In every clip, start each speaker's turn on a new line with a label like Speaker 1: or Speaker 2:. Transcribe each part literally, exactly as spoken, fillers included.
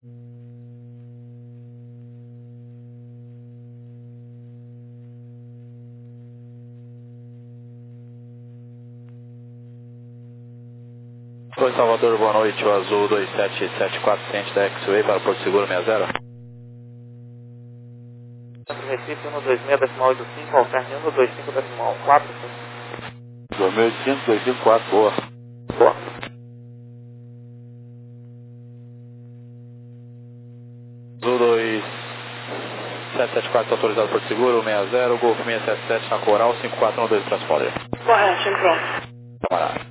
Speaker 1: Oi, Salvador, boa noite. O azul dois sete sete quatro cento da X-Way para Porto Seguro sessenta.
Speaker 2: Centro Recife cento e vinte e seis decimal oitenta e cinco, Alcerne cento e vinte e cinco decimal quatro cinco.
Speaker 1: dois mil e oitocentos, dois cinco quatro, boa.
Speaker 2: Boa.
Speaker 1: Azul dois sete sete quatro autorizado Porto Seguro sessenta, Golf seiscentos e setenta e sete na Coral, cinco quatro um dois transponder.
Speaker 2: Correto, pronto.
Speaker 1: Camarada.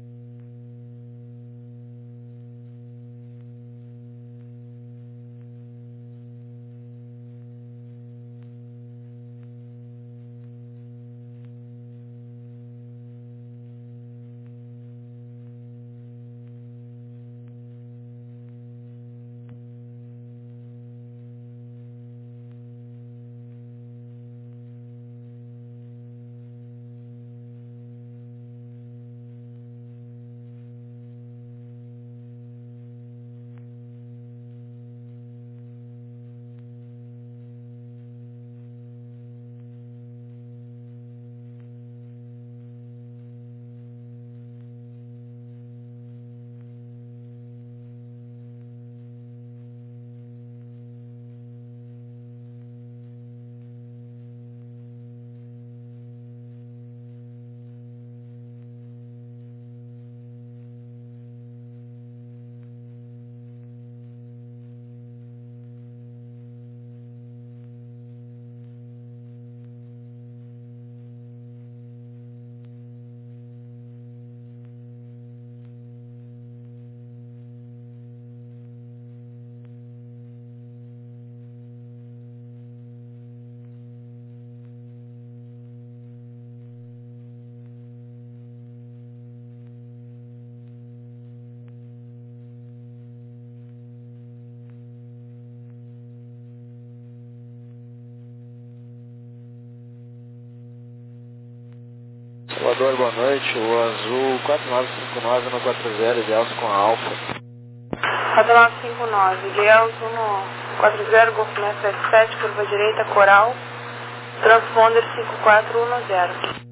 Speaker 1: Salvador, boa noite. O azul quatro nove cinco nove no quatro zero, ideal com a Alfa.
Speaker 3: quatro nove cinco nove, ideal no quatro zero, Golf seiscentos e setenta e sete, curva direita, Coral, transponder cinco quatro um zero.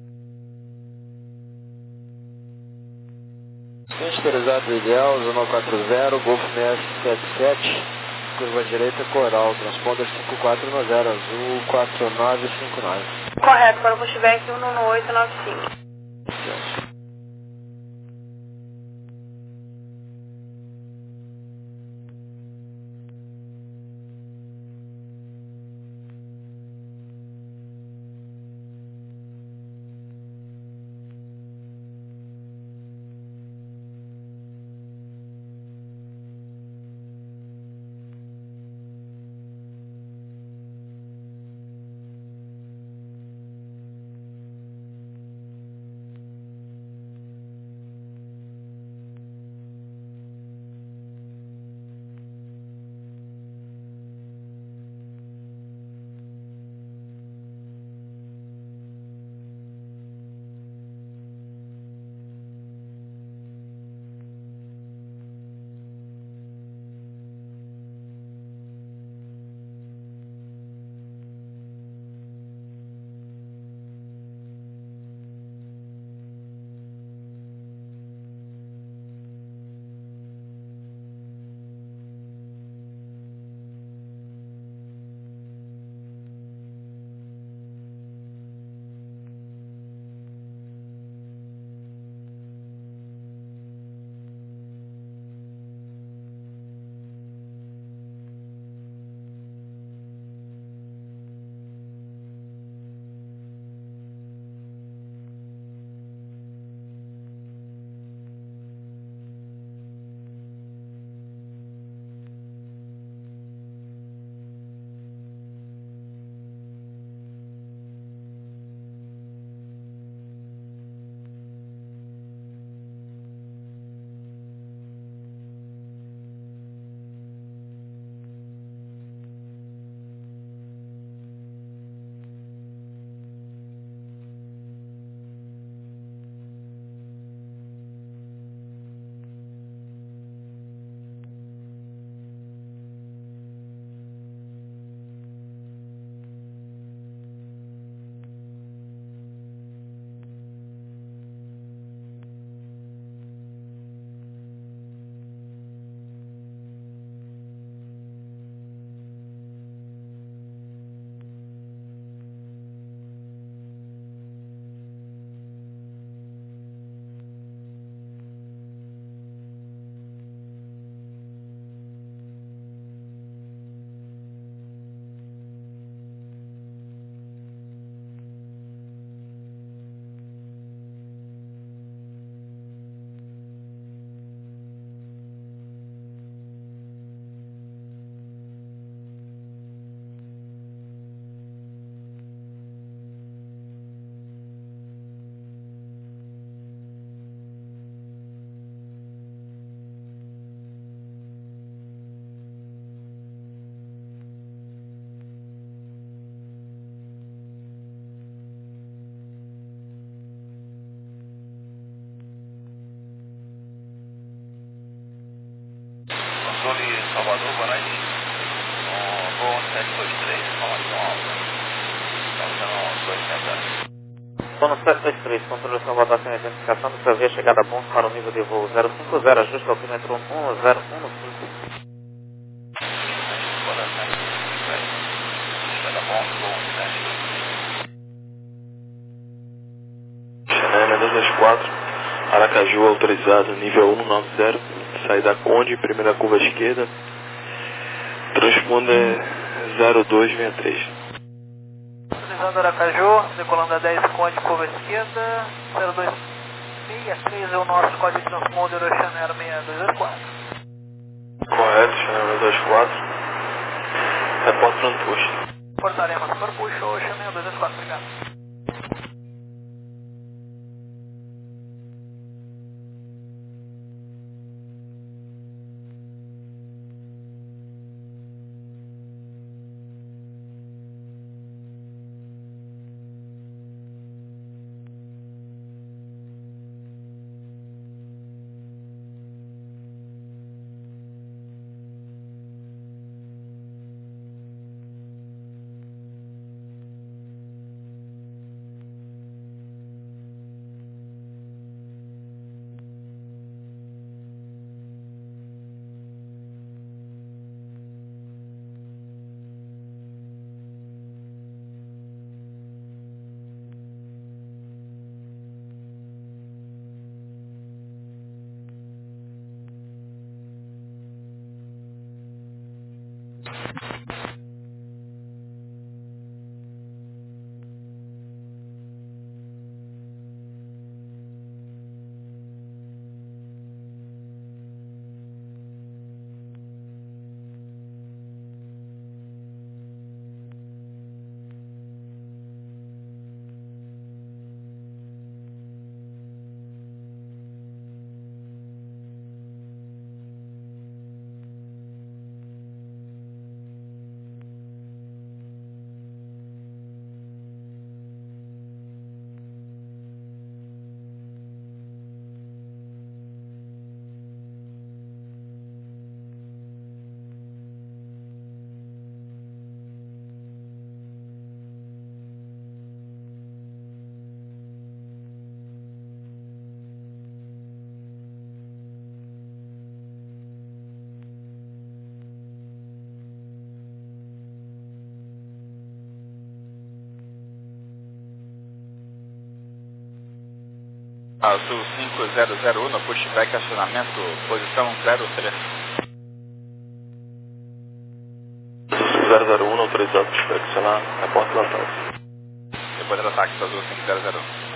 Speaker 1: Autorizado ideal, zona quatro zero, Golf seiscentos e setenta e sete, curva direita, Coral, transponder cinco quatro um zero, azul quatro nove cinco nove.
Speaker 3: Correto, para o pushback um um oito nove cinco.
Speaker 4: boa noite. Um voo um sete dois três, informação alta. Estamos sendo dois centavos.
Speaker 2: Sono sete dois três, controle de salvação e identificação do seu via chegada a bons para o nível de voo zero cinco zero, ajuste ao quilômetro um zero um cinco.
Speaker 4: Chegada a bons, voo um sete dois três.
Speaker 5: Chanel dois dois quatro, Aracaju autorizado, nível um nove zero, saída Conde, primeira curva esquerda, transponder zero dois seis três.
Speaker 6: Autorizando Aracaju, decolando a dez Conde, curva esquerda, zero dois seis três é o nosso código de transponder Chanel seis dois dois quatro.
Speaker 5: Correto, Chanel dois dois quatro, repórter Tranpush.
Speaker 6: Portaremos para puxo, Chanel dois dois quatro, obrigado.
Speaker 4: Azul cinco zero zero um, pushback acionamento, posição zero três.
Speaker 5: Azul cinco zero zero um, autorizado pushback acionar, repórter Latas.
Speaker 4: Depois do ataque, Azul cinco zero zero um.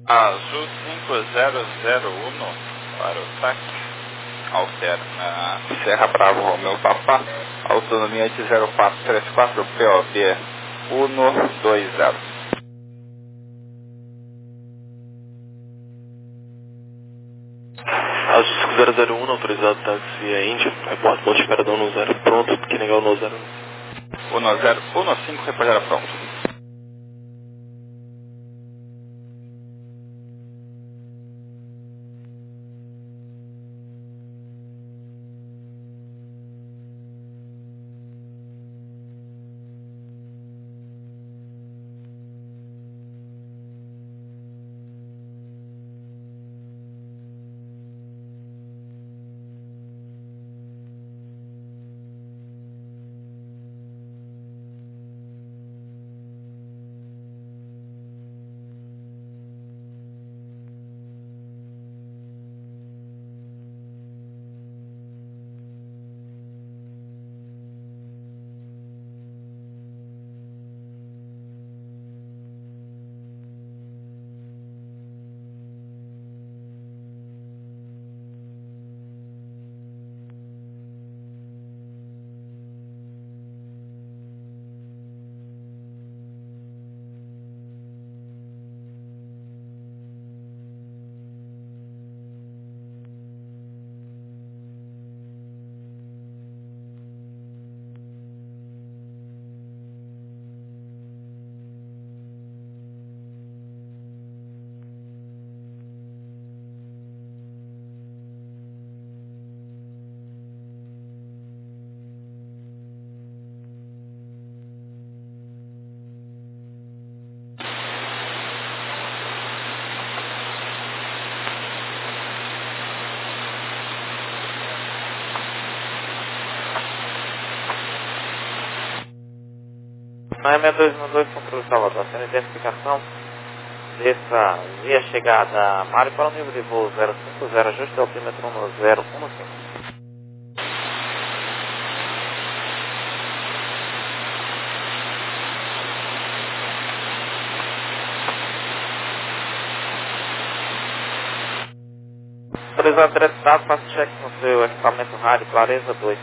Speaker 7: Azul cinco zero zero um para o T A C. Alterna Serra Bravo Romeu Papá, autonomia de zero quatro três quatro, P O B um dois zero.
Speaker 5: Azul cinco zero zero um, autorizado táxi via Índia, reporte ponto de espera da um zero, pronto, que negar o um zero.
Speaker 7: um zero um cinco, reportar pronto.
Speaker 2: nove seis dois um dois, controle Salvador, sendo identificação, desça via chegada Mário para o nível de voo zero cinco zero, ajuste altímetro um zero um cinco. Autorizado diretado, faça check no seu equipamento rádio, clareza dois.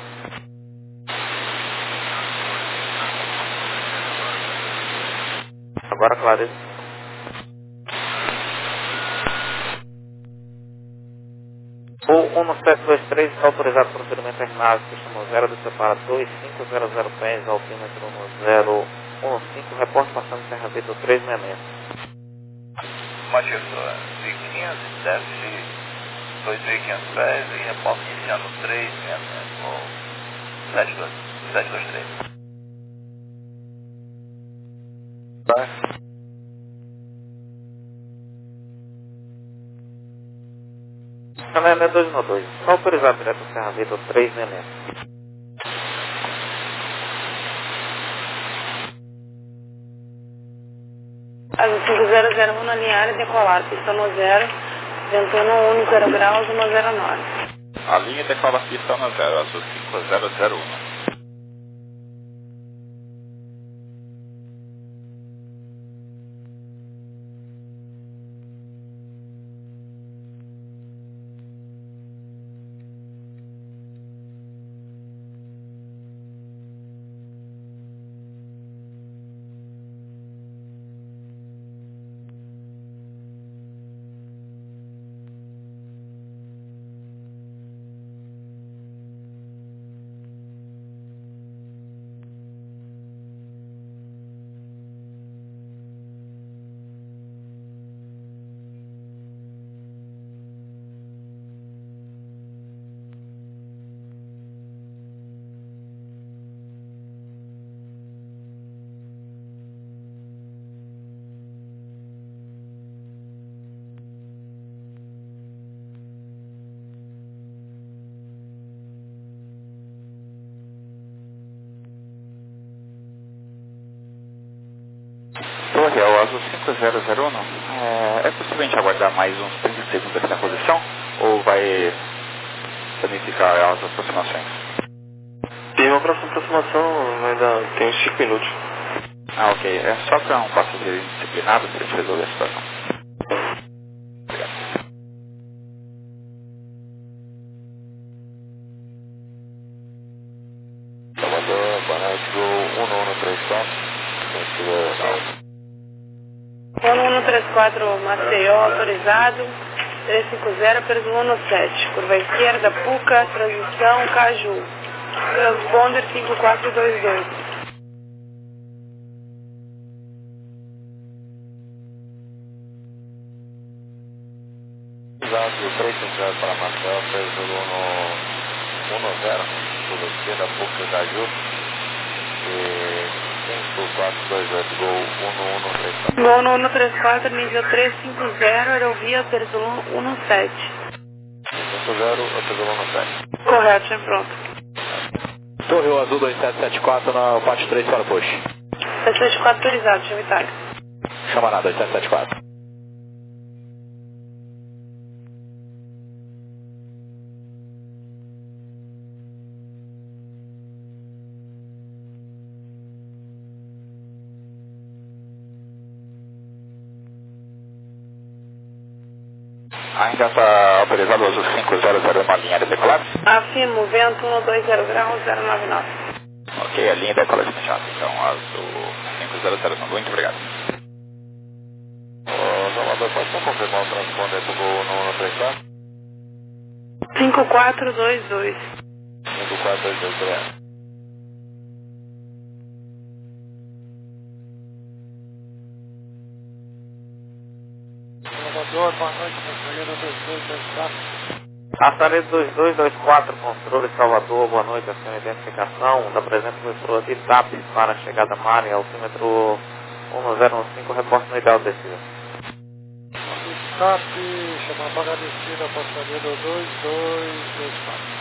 Speaker 2: Agora clareza. O um sete dois três está autorizado para o procedimento aeronave, sistema zero do separa dois cinco zero zero pés, altímetro um zero um cinco, reporte passando Serra Vitor três seis seis.
Speaker 4: Motivador, mil e quinhentos, deve dois mil e quinhentos pés e reporte iniciando três seis seis, ou sete dois três.
Speaker 7: Tá.
Speaker 2: Canal dois um dois, está autorizado direto ao Serra Vitor três seis seis.
Speaker 3: Azul cinco zero zero um na linha área, decolar, pista no zero, ventana um zero graus, um zero nove.
Speaker 7: A linha decola pista no zero, Azul cinco zero zero um. Torre, é o Azul cinco zero zero um. É, é possível a gente aguardar mais uns trinta segundos aqui na posição? Ou vai danificar as aproximações?
Speaker 5: Tem uma próxima aproximação, ainda tem uns cinco minutos.
Speaker 7: Ah, ok. É só para um passageiro indisciplinado para a gente resolver a situação.
Speaker 3: três quatro Maceió, autorizado, três cinco zero, Peso um sete, curva esquerda, Puca, transição, Caju, transponder cinco quatro dois dois.
Speaker 1: Exato, três cinco zero para Marcel, Peso um zero, curva esquerda, Puca, Caju, e cinco quatro dois oito, Gol um um três quatro.
Speaker 3: Gol no um três quatro, nível três cinco zero, aerovia Peso um sete.
Speaker 1: cinco zero, Peso um sete.
Speaker 3: Correto, já pronto.
Speaker 8: Torre Azul dois sete sete quatro na parte três para push.
Speaker 3: sete sete quatro autorizado, chama Itália.
Speaker 8: Chamará dois sete sete quatro.
Speaker 7: Ainda está autorizado o Azul cinco zero zero na linha de decolagem?
Speaker 3: Afirmo, vento um dois zero graus, zero nove nove.
Speaker 7: Ok, a linha de decolagem fechada. Então, Azul cinco zero zero, muito obrigado.
Speaker 1: Ô, Salvador, pode só confirmar o transponder do Gol um um três quatro?
Speaker 3: cinco quatro dois dois.
Speaker 1: cinco quatro dois dois, obrigado.
Speaker 6: Salvador, boa noite, passageiro dois dois dois quatro.
Speaker 2: Passageiro dois dois dois quatro, controle Salvador, boa noite, a sua identificação, da presença do emissor de TAP para a chegada Mari, altímetro um zero um cinco, reporte no ideal de descida.
Speaker 6: TAP, chama vaga descida, passageiro dois dois dois quatro.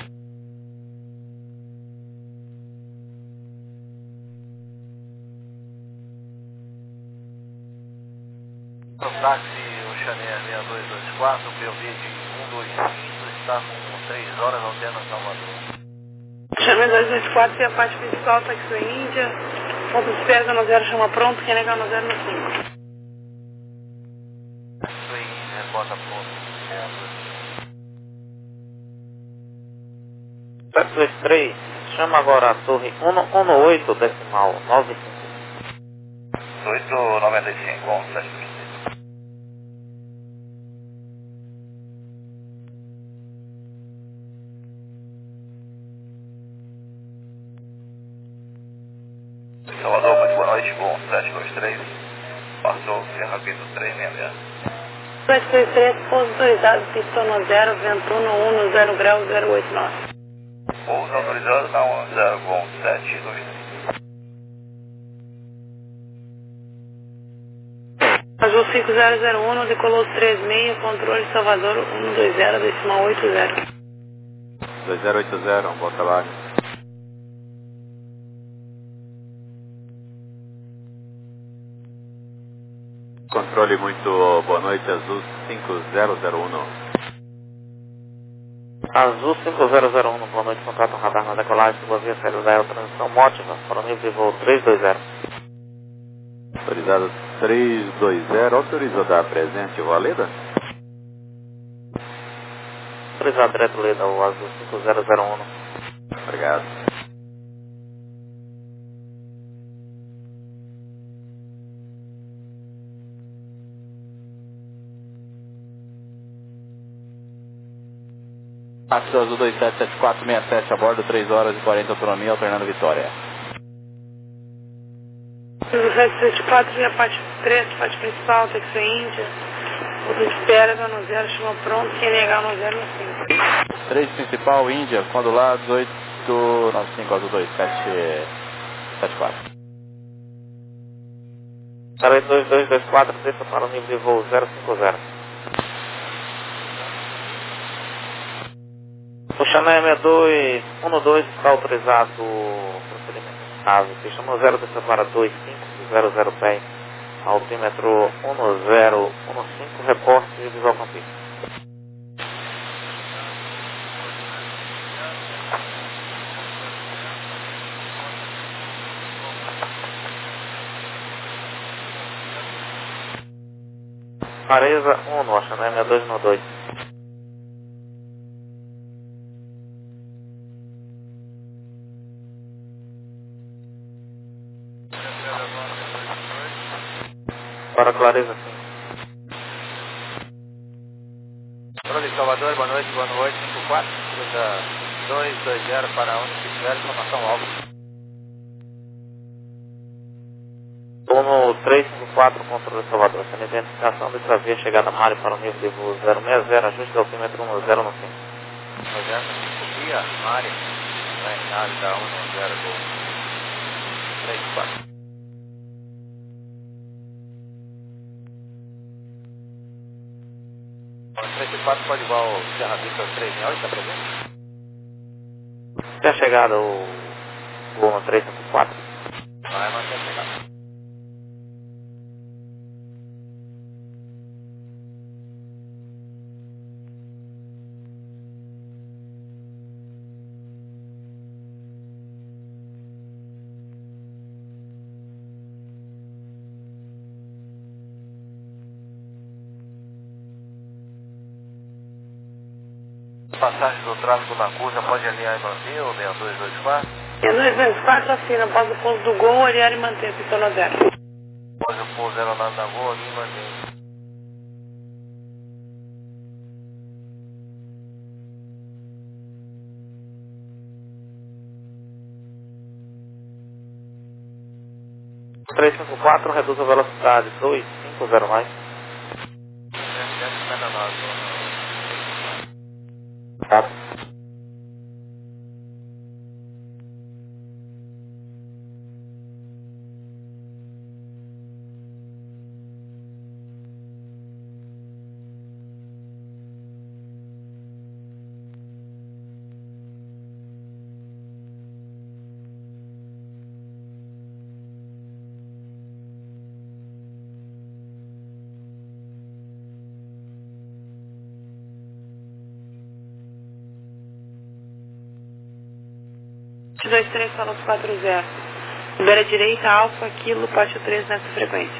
Speaker 4: O táxi Oxané seis dois dois quatro, P O V de um dois cinco, está com três horas alternas Salvador.
Speaker 3: Chame dois dois quatro e a parte principal, táxi Índia. Ponto de espera no zero, chama pronto, quem negar no zero no cinco.
Speaker 4: Taxi Índia, reporta pronto.
Speaker 2: sete dois três, chama agora a torre um oito decimal nove cinco.
Speaker 4: oito noventa e cinco, um sete dois. Salvador, muito boa noite, Gol sete dois três, passou Serra Pito três seis zero.
Speaker 3: sete dois três, pouso autorizado, pista no zero, vento um no zero grau, zero oito nove.
Speaker 4: Pouso autorizado na um zero, Gol sete dois três.
Speaker 3: Azul cinco zero zero um, decolou três seis, controle Salvador um dois zero, decimal oito zero.
Speaker 8: dois zero oito zero, bom trabalho. Controle muito boa noite, Azul cinco zero zero um.
Speaker 2: Azul cinco zero zero um, boa noite, contato radar na decolagem, boa via celular, transição mótica, para o nível de voo três dois zero.
Speaker 8: Autorizado três dois zero, autorizou dar presente o Valeda?
Speaker 2: Autorizado direto Leda, o Azul cinco zero zero um.
Speaker 8: Obrigado. Axel Azul dois sete sete quatro seis sete a bordo, três horas e quarenta autonomia, alternando Vitória.
Speaker 3: sete sete quatro, já parte três, parte principal, táxi Índia. Ponto de espera, tá no zero, chama pronto, quem negar no zero no cinco.
Speaker 8: três principal, Índia, quando lá, dezoito nove cinco, Azul dois sete sete quatro.
Speaker 2: Para dois dois dois quatro, desça para o nível de voo zero cinco zero. O Xané seis dois um dois está autorizado o procedimento de nave. Pista no zero, desça para dois cinco zero zero pé, altímetro um zero um cinco, reporte de visual campista. Areza um, no Xané seis dois um dois. Para Clareza cinco.
Speaker 6: Controle de Salvador, boa noite, boa noite, cinco quatro, cruza dois dois zero para um cinco zero, informação alvo.
Speaker 2: Uno três cinco quatro, controle de Salvador, sendo identificação dessa via chegada a Mário para o nível de voo zero seis zero, ajuste do altímetro um zero no cinco.
Speaker 6: um zero no cinco, via Mário, na nave da um zero do três quatro. três quatro pode igual ao Serra Vista três seis oito, está presente?
Speaker 2: Tem chegada o Uno três cinco quatro.
Speaker 6: Vai manter a chegada.
Speaker 4: Passagem do tráfego na curva, pode alinhar e manter o seis dois dois quatro?
Speaker 3: seis dois dois quatro, assina após o pouso do Gol, olhar e manter, pistona zero.
Speaker 4: Após o pouso zero nove da Gol, alinha e mantém.
Speaker 2: três cinco quatro, reduz a velocidade, dois cinco zero mais. Tá.
Speaker 3: dois três, falou quatro zero. Beira direita, Alfa, Kilo, Pátio três nessa frequência.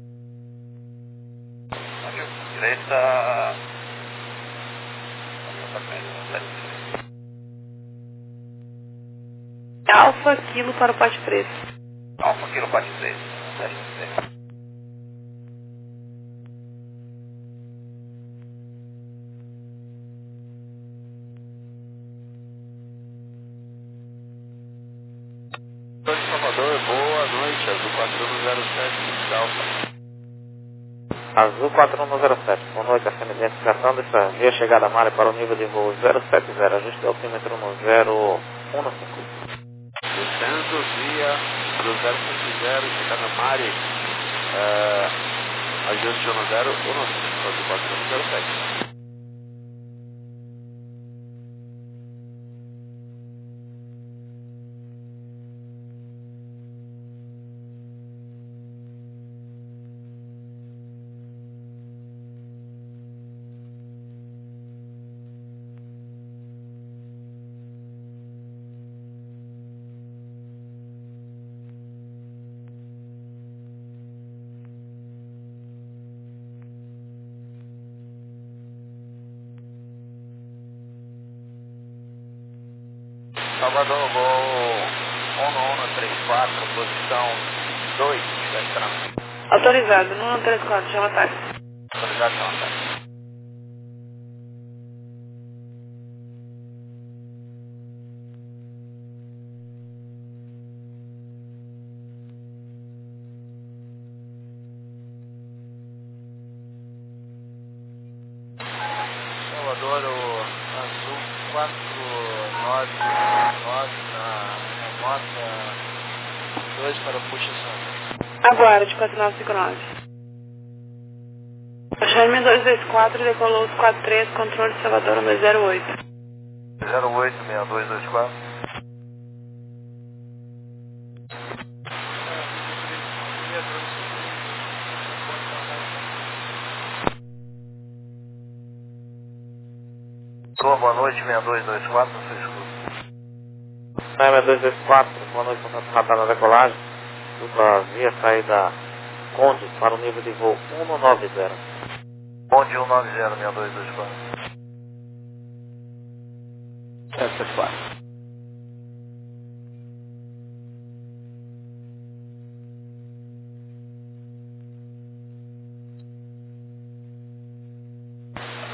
Speaker 4: Direita.
Speaker 3: Alfa, Kilo para o Pátio três.
Speaker 4: Alfa, Kilo, Pátio três.
Speaker 5: Salvador, boa noite, Azul quatro um zero sete, Alfa.
Speaker 2: Azul quatro um zero sete, boa noite, assina identificação dessa via chegada a Mário para o nível de voo zero sete zero, ajuste do altímetro no zero um cinco.
Speaker 5: Descendo via do zero cinco zero, chegada a Mari, uh, ajuste no zero um cinco, Azul quatro um zero sete.
Speaker 4: Salvador, Gol um um três quatro, posição dois, estiver esperando.
Speaker 3: Autorizado, no um três quatro, chama táxi.
Speaker 4: Autorizado, chama táxi.
Speaker 6: Salvador, o Azul quatro nove nove na remota dois para o Puxa Santos.
Speaker 3: Aguarde, quatro nove cinco nove. Charme dois dois quatro, decolou os quatro três, controle de Salvador dois zero oito.
Speaker 4: zero oito, seis dois dois quatro. Boa noite, seis dois dois quatro, não sei escuta.
Speaker 2: seis dois dois quatro, boa noite, contato radar na decolagem, dupla via saída Conde para o nível de voo um nove zero.
Speaker 4: Conde um nove zero, seis dois dois quatro.
Speaker 8: sete sete quatro.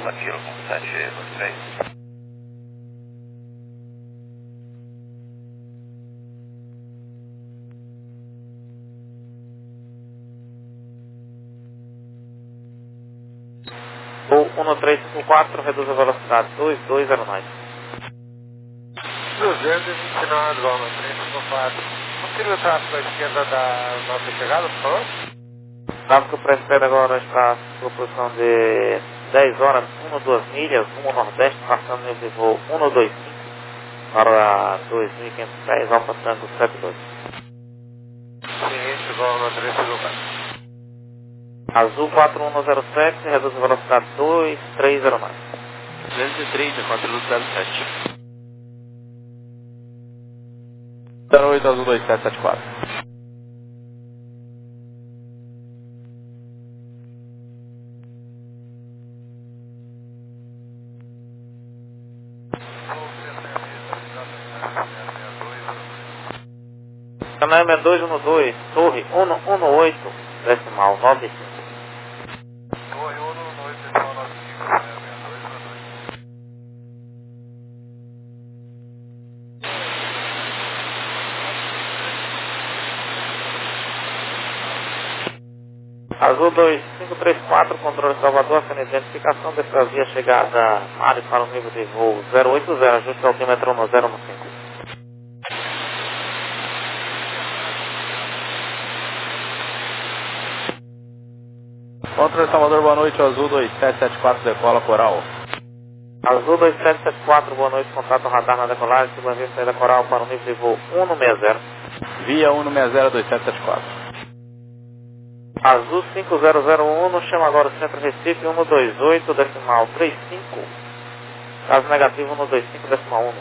Speaker 4: Alfa Kilo com sete dois três.
Speaker 2: Voo um três cinco quatro, reduz a velocidade dois dois zero nove.
Speaker 1: duzentos e vinte e nove, igual no três cinco quatro. Confira o tráfego à esquerda da nossa chegada, por favor?
Speaker 2: O tráfego para a esquerda agora está à sua posição de dez horas, doze milhas, rumo nordeste, passando nível de voo um dois cinco para dois mil e quinhentos pés, Alfa Tango sete dois.
Speaker 1: Sim, igual no três cinco quatro.
Speaker 2: Azul quatro um zero sete, reduz a velocidade dois três zero nove.
Speaker 5: duzentos e trinta, quatro um zero sete.
Speaker 8: zero oito Azul dois sete sete quatro.
Speaker 2: Canal M dois um dois, torre um um oito, decimal nove cinco.
Speaker 1: Torre um um oito, decimal nove cinco, né? dois um dois.
Speaker 2: Azul dois cinco três quatro, controle Salvador, sendo identificação dessa via chegada Mari para o nível de voo zero oito zero, ajuste altímetro no zero um cinco.
Speaker 8: Controle Salvador, boa noite, Azul dois sete sete quatro, decola Coral.
Speaker 2: Azul dois sete sete quatro, boa noite, contato radar na decolagem, segunda via saída Coral para o nível de voo um seis zero.
Speaker 8: Via um seis zero dois sete sete quatro.
Speaker 2: Azul cinco zero zero um, chama agora o Centro Recife um dois oito, decimal trinta e cinco. Caso negativo um dois cinco, decimal um.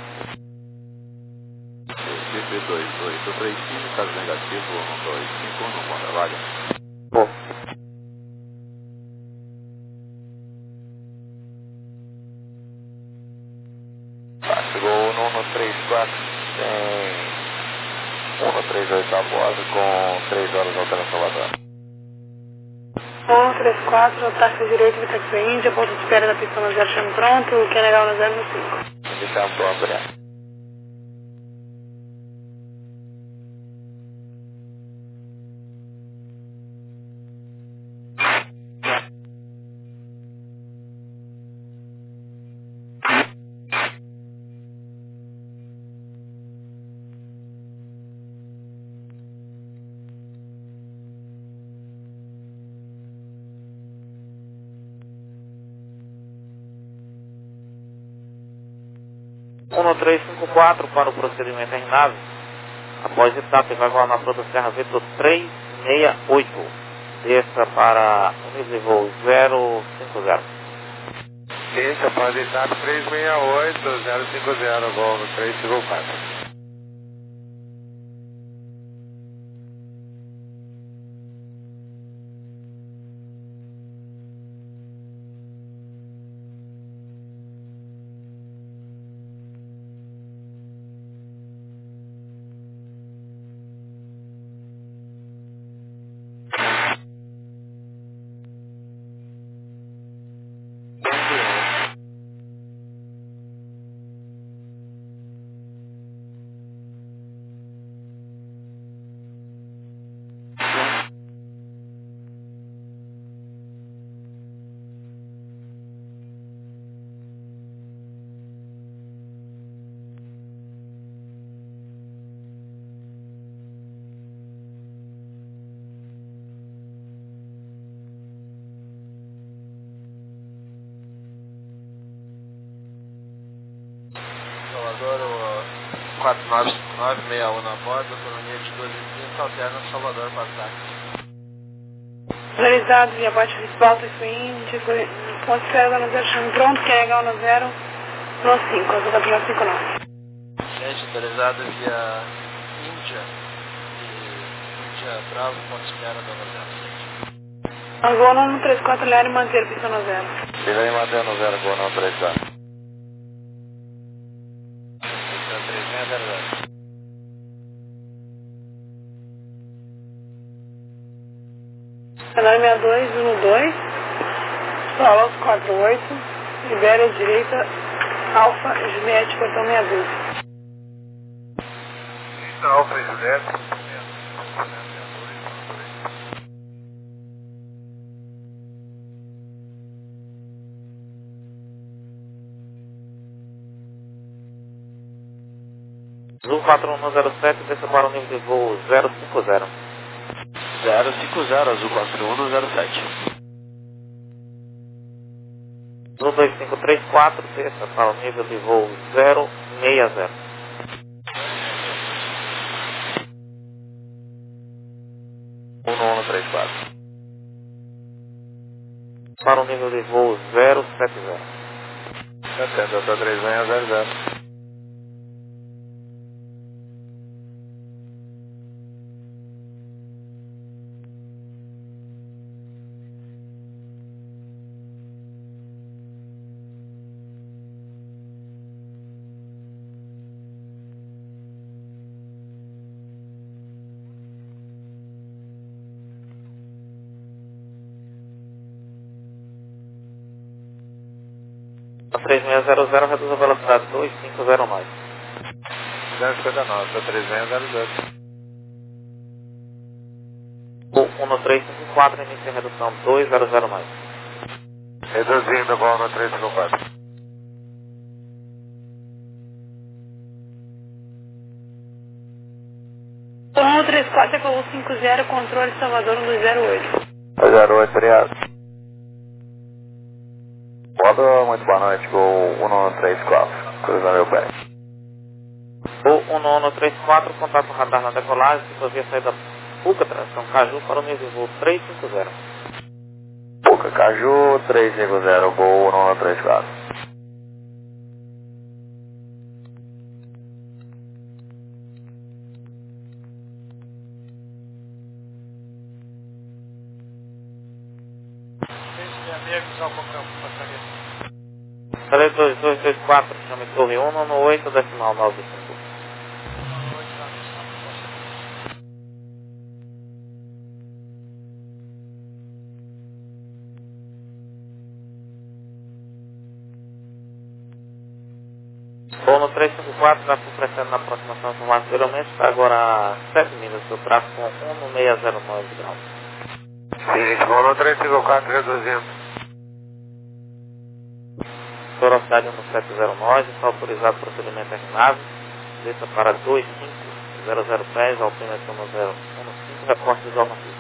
Speaker 5: Recife dois oito três cinco, caso negativo um dois cinco, no bom trabalho.
Speaker 2: Bom.
Speaker 1: Tá, chegou no um três quatro, tem um três oito a bordo com três horas voltando a Salvador.
Speaker 3: um três quatro, taxa direito do Taxi Índia, ponto de espera da pista no zero, chama pronto, que é legal no zero cinco.
Speaker 1: Indicar pronto, né?
Speaker 2: um três cinco quatro para o procedimento em nave. Após etapa, vai voar na Fruta Serra Vitor três seis oito. Desça para o nível de voo zero cinco zero.
Speaker 1: Isso, após etapa três seis oito, zero cinco zero, voo no três cinco quatro.
Speaker 5: quatro nove cinco nove, seis um na borda, autonomia de doze e trinta, alterna Salvador para táxi.
Speaker 3: Realizado via parte principal, Taxi Índia, ponto de espera no zero, chama pronto, que é legal no zero, no cinco, azul quatro nove cinco nove.
Speaker 5: Gente, autorizado via Índia e Índia Bravo, ponto de espera do zero.
Speaker 3: Azul um três quatro, Lério, manter pista no zero.
Speaker 1: Ele vai manter no zero, voo no três quatro.
Speaker 3: Canal seis dois um dois, Solos quatro oito, Libera a direita, Alfa, Juliette, portão meia dúzia.
Speaker 1: Alfa e Juliette.
Speaker 2: Azul quatro um zero sete, desça para o nível de voo zero cinco zero.
Speaker 5: zero cinco zero, Azul quatro um zero sete.
Speaker 2: Azul dois cinco três quatro, desça para o nível de voo zero seis zero.
Speaker 1: um um três quatro.
Speaker 2: Para o nível de voo zero sete zero.
Speaker 1: setenta, Delta três seis zero zero.
Speaker 2: três seis zero zero, reduz a velocidade dois cinco zero nove.
Speaker 1: duzentos e cinquenta e nove, Delta três seis zero zero.
Speaker 2: um três cinco quatro, inicia a redução dois zero zero nove.
Speaker 1: Reduzindo para um três cinco quatro.
Speaker 3: um três quatro, Eco cinco zero, controle Salvador um dois zero oito.
Speaker 1: zero oito, obrigado. Modo, muito boa noite, Gol um um três quatro, cruzando meu pé.
Speaker 2: Gol um um três quatro, contato radar na decolagem, ciclovia saída Puca, tração Caju, para o nível de voo três cinco zero.
Speaker 1: Puca, Caju, três cinco zero, Gol um um três quatro.
Speaker 2: três dois dois dois quatro, chame torre um um oito, decimal nove cinco. Voo no três cinco quatro, já fui prestando na aproximação informada anteriormente, está agora a sete milhas do tráfego com um seis zero nove graus.
Speaker 1: Sim, Gol no três cinco quatro, reduzindo.
Speaker 2: Velocidade um sete zero nove, está autorizado o procedimento em nave, desça para dois cinco zero zero pés, altímetro um zero um cinco, reporte informativo.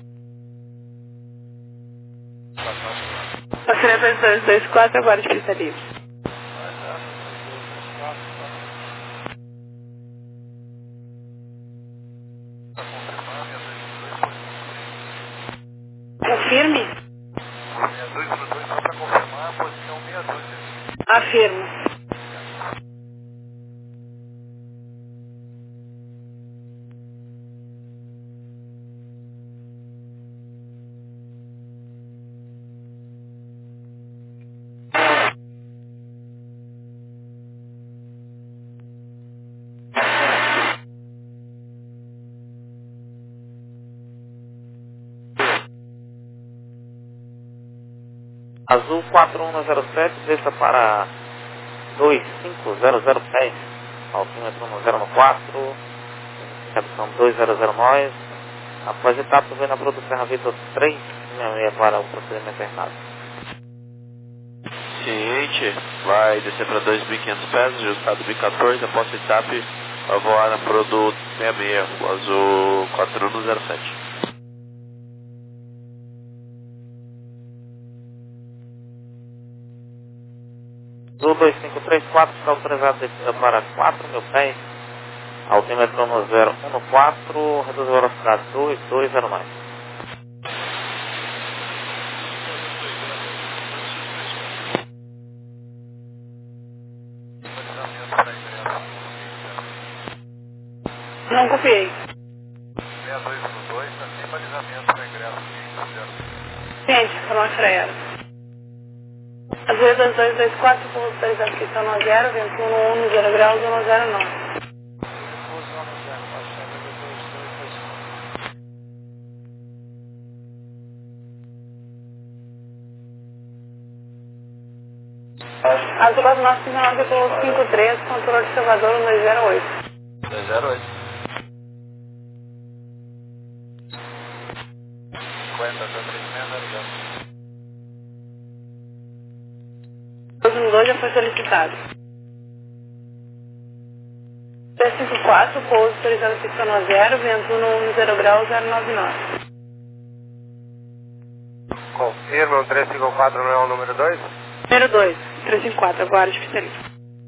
Speaker 3: Oceano dois dois quatro, agora de pista livre. Confirme.
Speaker 1: seis dois por dois, só para confirmar a posição meia dúzia.
Speaker 3: Afirmo.
Speaker 2: Azul quatro um zero sete, desça para dois cinco zero zero pés, altímetro um zero quatro, redução dois zero zero nove, após etapa vem na produção Serra Vitor três seis seis para o procedimento internado.
Speaker 5: Ciente, vai descer para dois mil e quinhentos pés, ajustado B quatorze, após etapa vai voar na Produto sessenta e seis, o Azul quatro um zero sete.
Speaker 2: Azul dois cinco três quatro, está autorizado descida para quatro mil pés, altímetro um zero um quatro, reduz a velocidade dois dois zero nove.
Speaker 3: Não copiei.
Speaker 1: seis dois por dois, sem balizamento para ingresso.
Speaker 3: Gente, falou para ela. Azul dois dois dois quatro, com autorizado que estão no zero, vento um um zero graus, um zero nove. Azul quatro nove cinco nove com cinco três, controle de Salvador um dois zero oito.
Speaker 5: dois zero oito. cinquenta, três seis zero.
Speaker 3: doze um dois já foi solicitado. três cinco quatro, pouso autorizado ficção a zero, vento no zero grau zero nove nove.
Speaker 5: Confirma, o três cinco quatro não é o número dois?
Speaker 3: Número dois, três cinco quatro, aguarde especialista.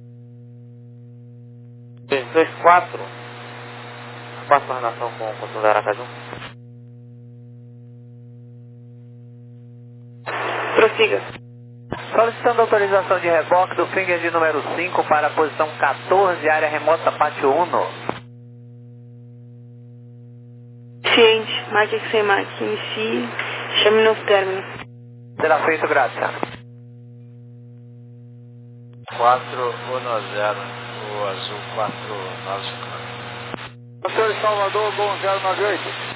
Speaker 2: três dois quatro, faça a relação com o controle da Aracaju.
Speaker 3: Prossiga.
Speaker 6: Solicitando autorização de reboque do Finger de número cinco para a posição quatorze, área remota pátio um.
Speaker 3: Ciente, marque que sem marque, inicie, chame novo término.
Speaker 6: Será feito, graça.
Speaker 5: quatro um zero, o azul quatro nove cinco.
Speaker 6: Doutor Salvador, Gol zero nove oito.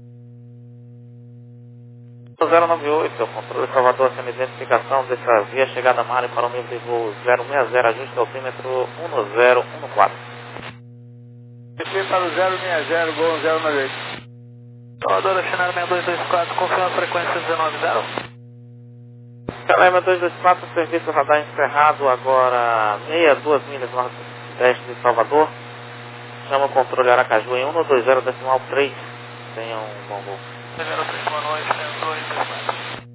Speaker 2: zero nove oito, controle Salvador, sem identificação dessa via chegada a Mari para o nível de voo zero seis zero, ajuste altímetro um zero um quatro.
Speaker 6: P para o zero seis zero, Gol zero nove oito. Salvador, Chanel seis dois dois quatro, confirma a frequência dezenove zero.
Speaker 2: Chanel seis dois dois quatro, serviço radar encerrado, agora sessenta e duas milhas nordeste de Salvador. Chama o controle Aracaju em um dois zero decimal três. Tenha um bom voo.
Speaker 6: zero três, boa noite, dois dois quatro.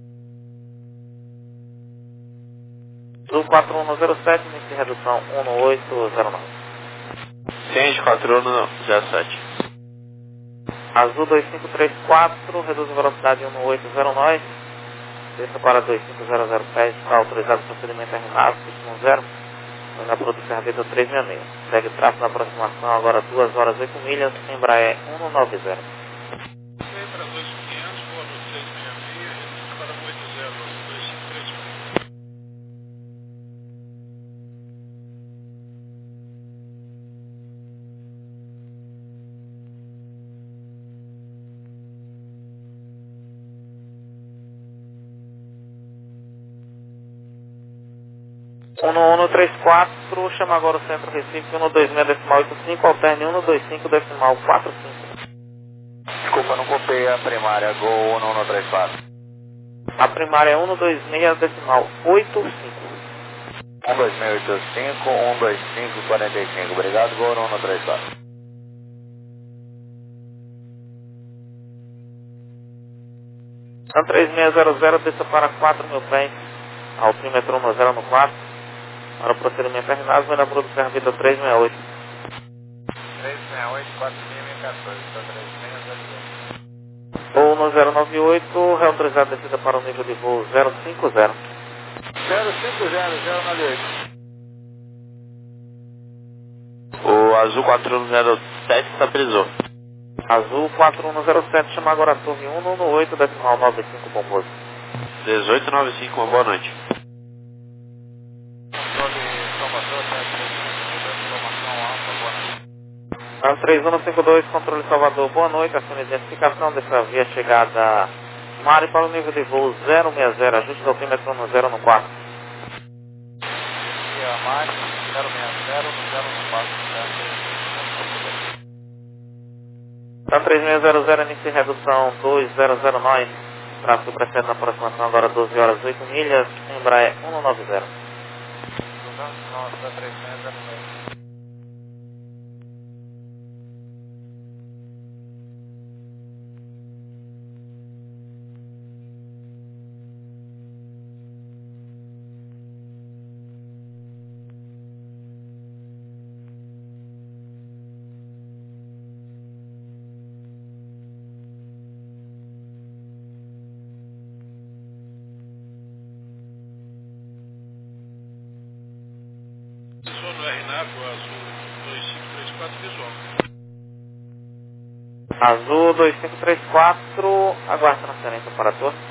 Speaker 2: Azul quatro um zero sete, início de redução um oito zero nove.
Speaker 5: Ciente, quatro um zero sete.
Speaker 2: Azul dois cinco três quatro, reduz a velocidade um oito zero nove. Desça para dois cinco zero zero pés, está autorizado o procedimento terminado, Y zero. Na produção Arbítrio três seis seis. Segue tráfego na aproximação, agora duas horas oito milhas, Embraer um nove zero.
Speaker 9: Para dois mil e quinhentos, boa no três seis seis, reduzindo para oito zero dois cinco três um.
Speaker 2: um um três quatro, chama agora o centro Recife, um dois seis decimal oito cinco, alterne um dois cinco decimal quatro cinco.
Speaker 5: Desculpa, não copiei a primária, Gol um um três quatro.
Speaker 2: A primária é um dois seis decimal oito cinco.
Speaker 5: um dois seis oito cinco, um dois cinco quatro cinco. Obrigado, Gol um um três quatro.
Speaker 2: Então três seis zero zero, desça para quatro mil pés, altímetro um zero no quatro. Para o procedimento terminado, vai na produção Arbítrio três seis oito.
Speaker 5: três seis oito, quatro mil e quatorze, então três seis zero zero.
Speaker 2: Ou no zero nove oito, reautorizado descida para o nível de voo zero cinco zero.
Speaker 6: zero cinco zero, zero nove oito.
Speaker 5: O azul quatro um zero sete estabilizou.
Speaker 2: Azul quatro um zero sete, chama agora a torre um um oito decimal nove cinco, bom pouso.
Speaker 5: dezoito nove cinco, uma boa noite.
Speaker 2: A três um cinco dois, controle Salvador, boa noite, assina a identificação dessa via chegada Mari para o nível de voo zero seis zero, ajuste do altímetro no zero no quatro.
Speaker 5: Via Mari, zero seis zero, zero no quatro.
Speaker 2: Então três seis zero zero, início de redução dois zero zero nove, tráfego precede na aproximação agora doze horas oito milhas, Embraer um nove zero.
Speaker 5: três seis zero zero.
Speaker 9: Sou no R NAV, o azul dois cinco três quatro, visual.
Speaker 2: Azul dois cinco três quatro, aguarde transferência para a torre.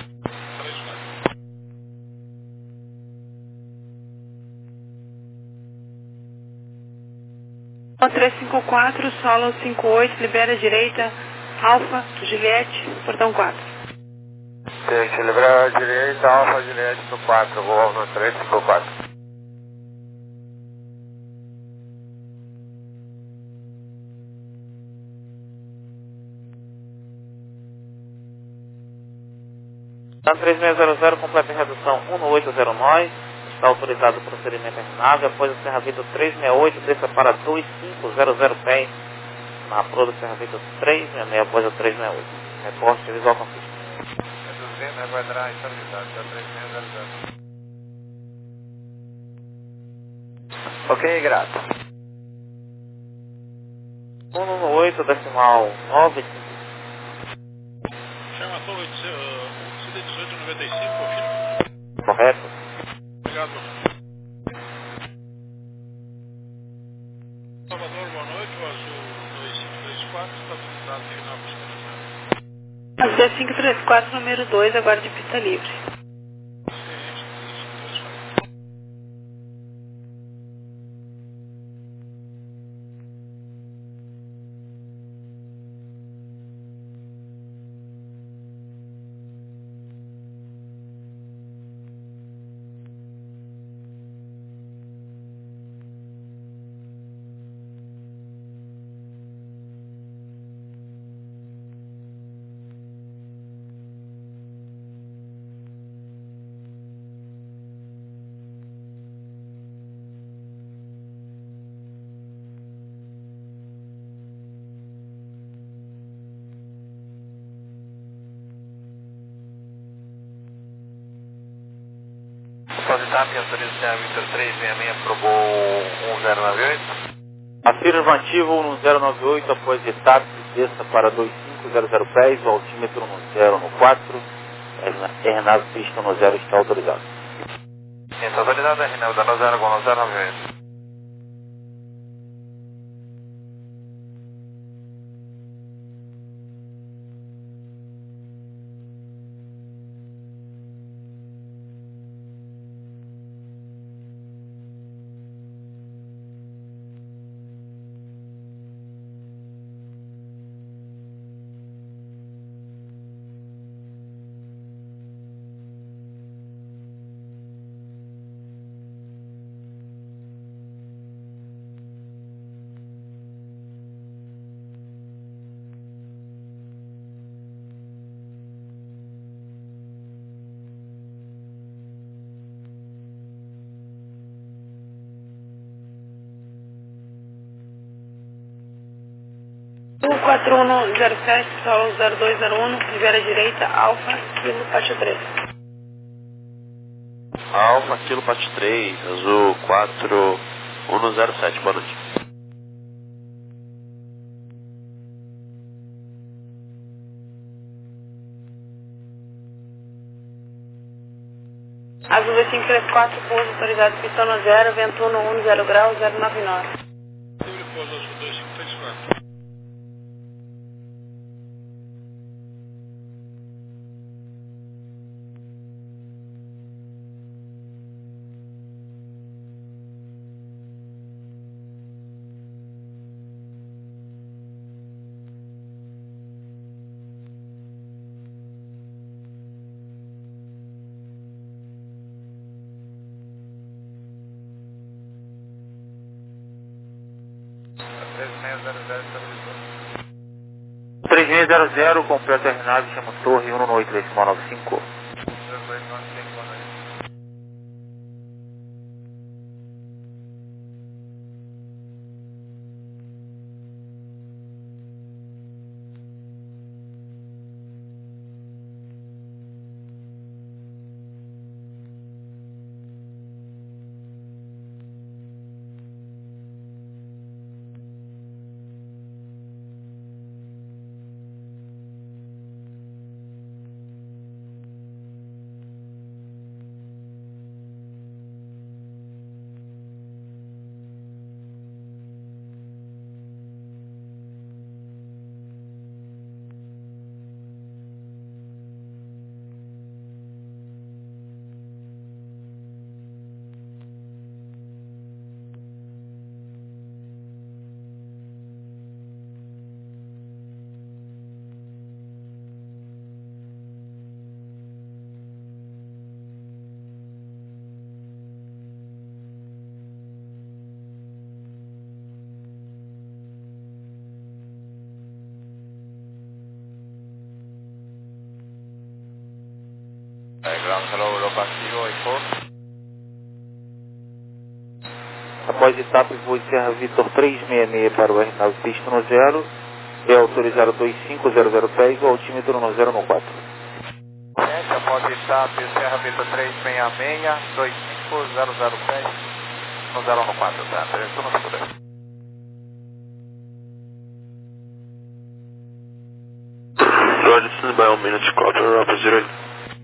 Speaker 3: três cinco quatro, solo cinco oito, libera a direita, Alfa, Juliette, portão quatro.
Speaker 5: Gente, libera a direita, Alfa, Juliette no quatro, vou no três cinco quatro.
Speaker 2: três seis zero zero completa a redução um no oito zero nove. Está autorizado o procedimento em nave após a Serra Vitor três seis oito, desça para dois cinco zero zero pés na proa da Serra Vitor três seis seis após a três seis oito. Reporte visual com pista.
Speaker 1: Reduzindo, vai dar a estabilidade, está três seis zero zero.
Speaker 5: Ok, grato.
Speaker 2: um no oito, decimal nove.
Speaker 9: Chama Torre C D dezoito noventa e cinco, confirma.
Speaker 2: Correto.
Speaker 9: Obrigado. Salvador, boa noite. O Azul dois cinco três quatro está autorizado final para o
Speaker 3: Azul dois cinco três quatro, número dois, aguarde pista livre.
Speaker 1: Positap autoriza Serra Vitor três seis seis para o voo um zero nove oito.
Speaker 8: Afirmativo um zero nove oito, após etapa, desça para dois cinco zero zero pés, o altímetro no zero no quatro, aeronave pista no zero está autorizado.
Speaker 1: Está autorizado, aeronave no zero com zero nove oito.
Speaker 3: quatro um zero sete, solo zero dois zero um, Rivera direita, Alfa, Kilo, Pátio três.
Speaker 5: Alfa, Kilo, Pátio três, Azul quatro um zero sete, boa noite.
Speaker 3: Azul dois cinco três quatro, pouso autorizado, pistão no zero, vento um no um, zero grau, zero nove nove.
Speaker 9: Livre pouso Azul dois cinco três quatro.
Speaker 2: três seis zero zero, completa a aeronave, chama Torre um no oito, decimal nove cinco.
Speaker 7: É, ground hello, Europa Kilo, oito.
Speaker 8: Após etapa, voo Serra Vitor trezentos e sessenta e seis para o R nove pista no zero. É autorizado dois cinco zero zero pés, o altímetro no zero no quatro.
Speaker 5: Gente, após etapa, Serra Vitor trezentos e sessenta e seis, dois cinco zero zero pés, no zero no quatro, tá? Direção no cinco.
Speaker 1: Roger, stand by one minute, quarter, Europa zero eight.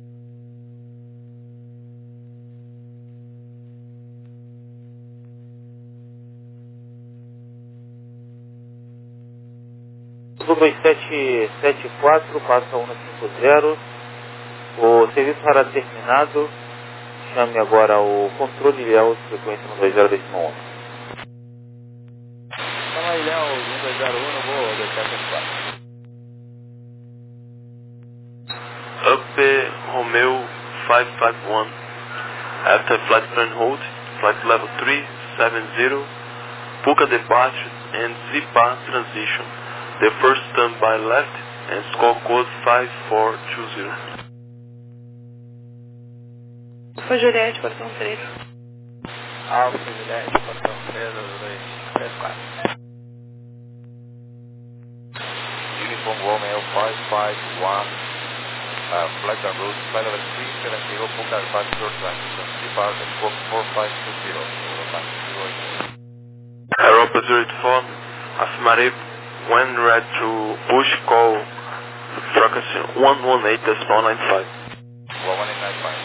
Speaker 8: dois sete sete quatro, passa um cinco zero. O serviço será terminado. Chame agora o controle Léo, frequência no dois zero dois um.
Speaker 5: Fala aí, Léo, um dois zero um, vou deixar sete quatro.
Speaker 1: Up Romeo five five one. After flight plan hold, flight level three seven zero, Puka departure and Z-Bar transition. The first turn by left and score code five four two zero.
Speaker 3: Foi Juliette, portão três.
Speaker 5: Alfa, Juliette, portão três, dois três quatro. Uniform Romeo five five one, uh, flight en route, flight level three seven zero, Puka departure transition. Z-Bar and score four five two zero.
Speaker 1: Europa zero eight four, Afimare, when ready to push, call frequency one one eight decimal nine five.
Speaker 5: one one eight nine five.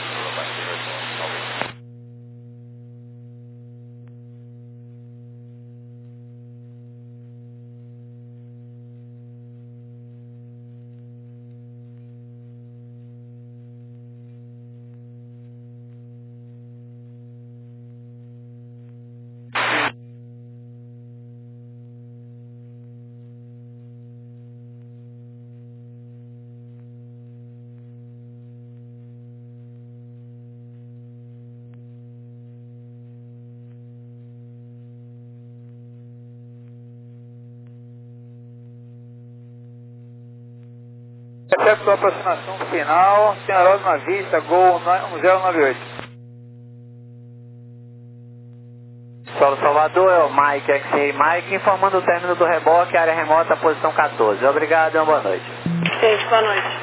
Speaker 5: Exceto a aproximação final, Senhorosa na vista, Gol zero nove oito. Solo Salvador, é o Mike, X A Mike, informando o término do reboque, área remota, posição quatorze. Obrigado e uma boa noite.
Speaker 3: Gente, boa noite.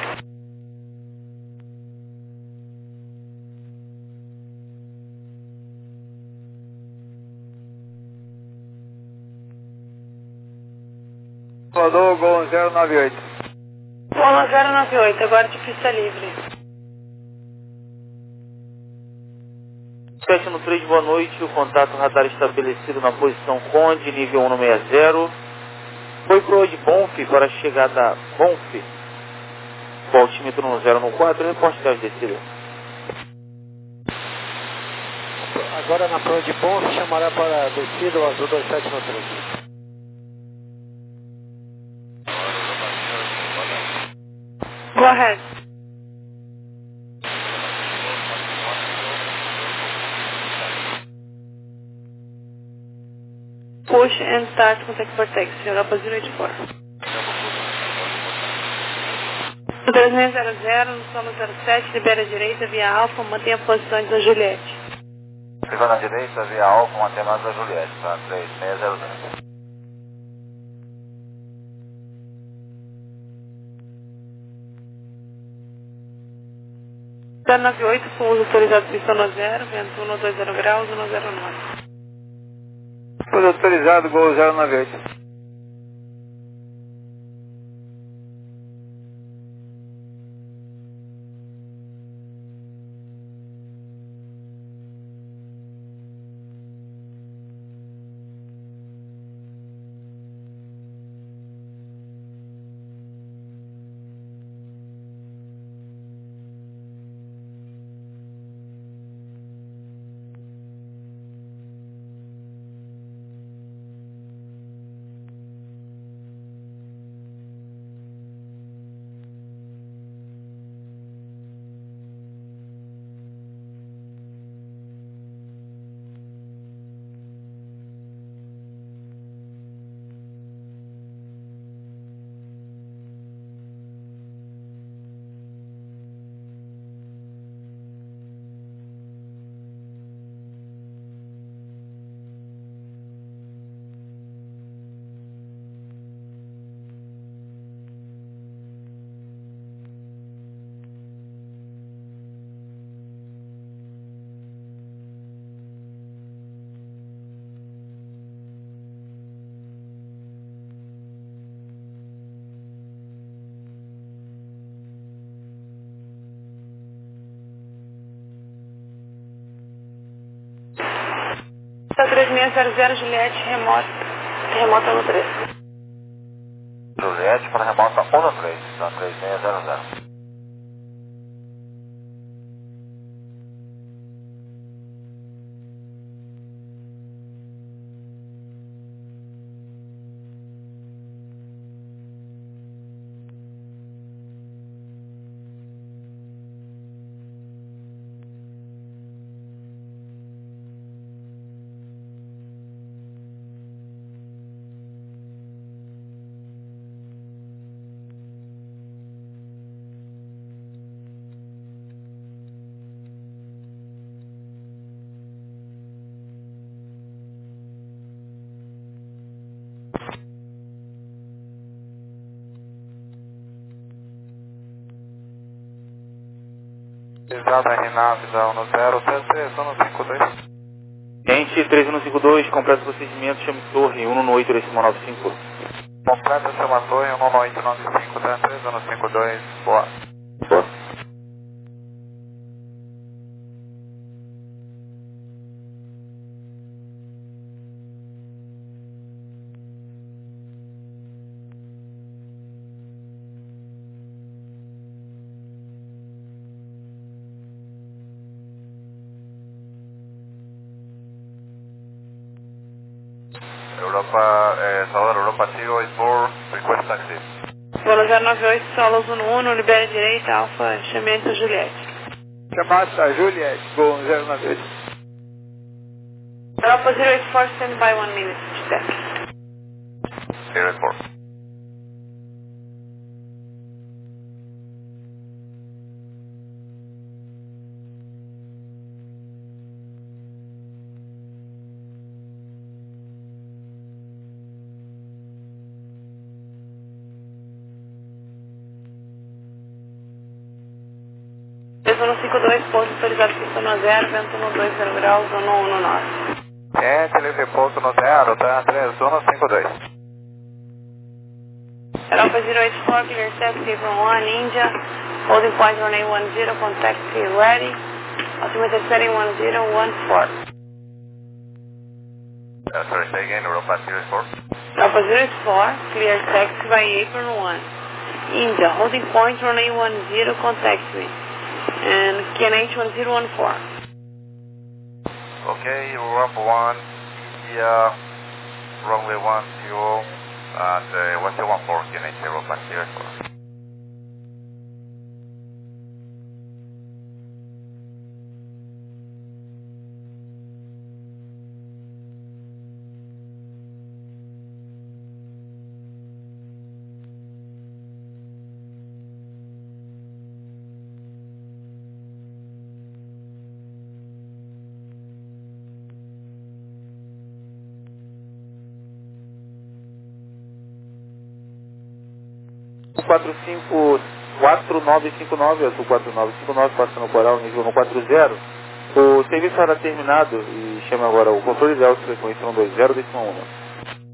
Speaker 5: Salvador, Gol zero nove oito.
Speaker 3: Gol zero nove oito, agora de pista livre.
Speaker 8: sete no três, boa noite. O contato radar estabelecido na posição Conde, nível um sessenta. Foi pro de Bonf para a chegada Bonf. O altímetro no zero no quatro, reporte das descidas.
Speaker 6: Agora na prova de Bonf, chamará para a descida o azul dois sete no três.
Speaker 3: Go ahead. Push and start contact for taxi, Europa zero eight four. três seis zero zero, no solo zero sete, libera a direita via Alfa, mantenha a posição da Juliette.
Speaker 5: Fica na direita, via Alfa, mantém mais a Juliette, tá? três seis zero zero.
Speaker 3: zero nove oito, com uso autorizado pista no zero, vento um dois zero graus, um zero nove.
Speaker 5: Foi autorizado, Gol zero nove oito.
Speaker 3: três seis zero zero, Juliette, remota, remota no três.
Speaker 1: Juliette para remota um no três, tá? três seis zero zero. Exato, R nove, um no zero, três três um no cinco dois.
Speaker 8: Gente, três um no cinco dois, completa o procedimento, chame torre, um no oito decimal nove cinco.
Speaker 1: Completa o chama torre, um no oito nove cinco, três um no cinco dois, boa.
Speaker 8: Boa.
Speaker 1: Europa, eh, Salvador, Europa Zero is four, request taxi.
Speaker 3: Voo zero nove oito, Solos um no um, libera direita, Alfa, chamamento Juliette.
Speaker 6: Chamada Juliette, voo zero nove oito.
Speaker 3: Europa zero eight four, stand by one minute to taxi.
Speaker 1: zero eight four.
Speaker 3: três um no cinco dois, ponto autorizado, pista no zero, vento no dois zero graus, zona um no norte.
Speaker 1: Quente, livre ponto no zero, tá? três um no cinco dois.
Speaker 3: Europa zero eight four, clear taxi from one, India, holding point runway one zero, contact ready, altimeter setting one zero one four.
Speaker 1: Uh, sorry, say again, Europa zero eight four.
Speaker 3: Europa zero eight four, clear taxi by apron one, India, holding point runway one zero, contact me. And K N H one zero one four.
Speaker 1: Okay, ramp one, India, runway one zero, and uh, one zero one four, K N H Europa zero four.
Speaker 8: quatro cinco quatro nove cinco nove, azul quatro nove cinco nove, passando o coral, nível no quatro zero. O serviço será terminado e chama agora o controle de alta frequência um dois zero decimal um.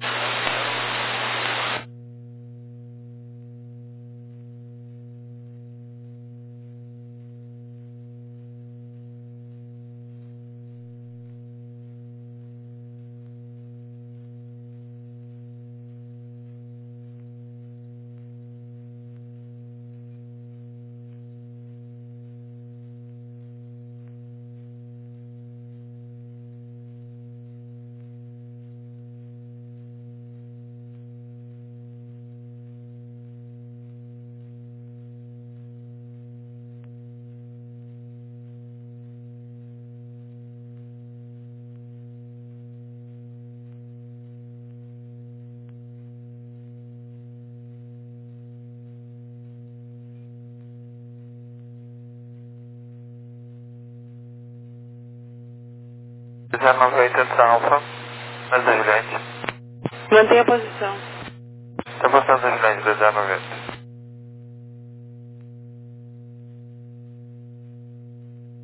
Speaker 8: zero nove oito Alfa, Brasília Juliette.
Speaker 3: Mantenha a posição.
Speaker 1: Está passando a Juliette, zero nove oito.